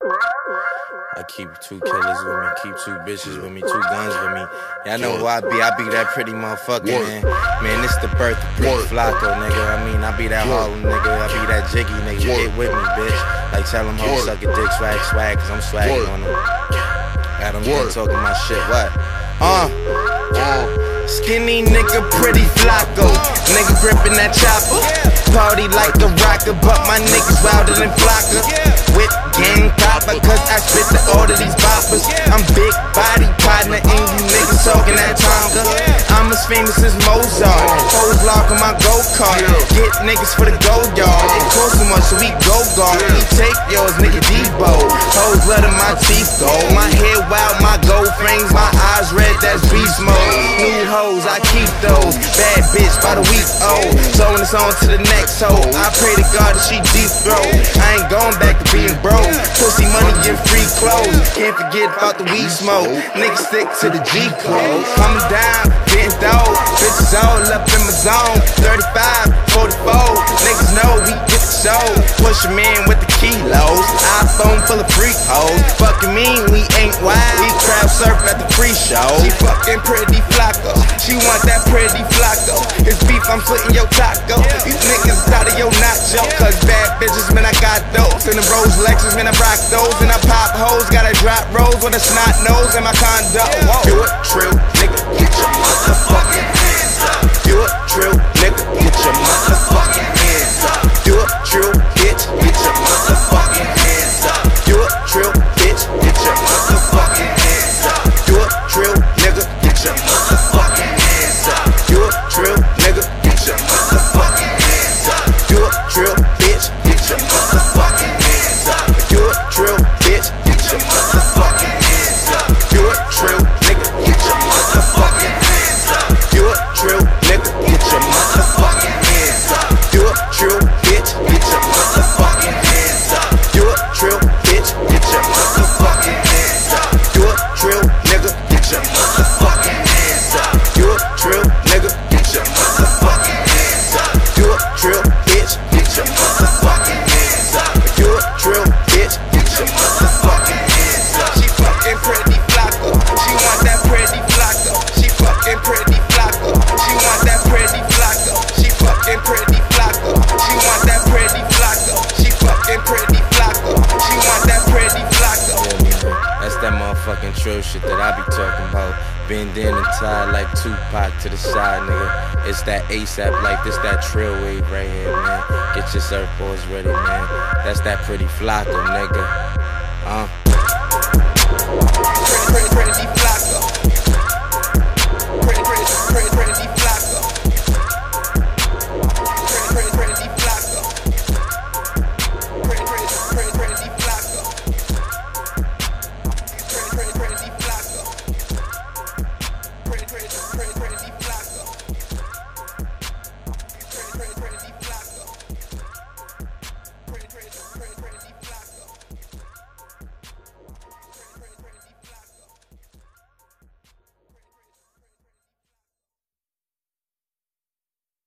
I keep 2 killers with me, keep 2 bitches with me, 2 guns with me. Y'all know who I be that pretty motherfucker, man. Man, this the birth of Pretty Flacko, nigga. I mean, I be that Harlem nigga, I be that Jiggy nigga. Get with me, bitch. Like, tell them hoes suck a dick, swag, cause I'm swagging on them. Got them talking my shit, what? Skinny nigga, Pretty Flacko. Nigga gripping that chopper. Party like a rocker, but my niggas wilder than Flocka. Whip gang copper, cause I spit to all of these boppers. I'm big body partner, and you niggas talking that Tonka. I'm as famous as Mozart. Hoes lock on my go-kart. Get niggas for the gold yard. It costs too much, so we go guard. We take yours, nigga Debo. Hoes letting my teeth go. My hair wild, my gold frames, my eyes red, that's beast mode. New hoes, I keep those. Bad bitch by the week old. So when it's on to the next hoe, I pray to God that she deep throat. I ain't going back to being broke. Pussy money and free clothes. Can't forget about the weed smoke. Niggas stick to the G code. Coming down, getting dope. Bitches all up in my zone. 35, 44. Niggas know we get the show. Push 'em in with the kilos. iPhone full of freak hoes. Fucking mean, we ain't wild. We crowd surf at the free show. She fucking Pretty Flacko. She want that Pretty Flacko. It's beef, I'm splitting your taco. These niggas out of your nacho. Cause bad bitches, man, I got those. And the Rose Lexus, man, I rock those. And I pop hoes, gotta drop rolls with a snot nose in my condo. You a trill, nigga, get your motherfucking hands up. You a trill, nigga, get your motherfucking hands up. You a trill, bitch, get your motherfucking hands up. You a trill, bitch, get your motherfucking hands up. You a trill, nigga, get your motherfucking hands up. You a trill, nigga, get your motherfucking hands up. You a trill, bitch, get your motherfucking hands up. You a trill, bitch, get your motherfucking hands up. You a trill, nigga, get your motherfucking hands up. You a trill, nigga, get your motherfucking hands up. You a trill, bitch, get your motherfucking hands up. You a trill, bitch, get your motherfucking hands up. You a trill, nigga, get your motherfucking hands up. You a trill, nigga, get your motherfucking hands up. You a trill, bitch, get your motherfucking hands up. You a trill, bitch, get your motherfucking hands up. She fucking Pretty Flacko. She want that Pretty Flacko. She fucking Pretty Flacko. She want that Pretty Flacko. She fucking Pretty Flacko. She want that Pretty Flacko. She fucking Pretty Flacko. She want that Pretty Flacko. Yeah, man. That's that motherfucking trill shit that I be talking about. Bend in and tied like Tupac to the side, nigga. It's that ASAP, like this that trill wave right here, man. Get your surfboards ready, man. That's that Pretty Flacko, nigga.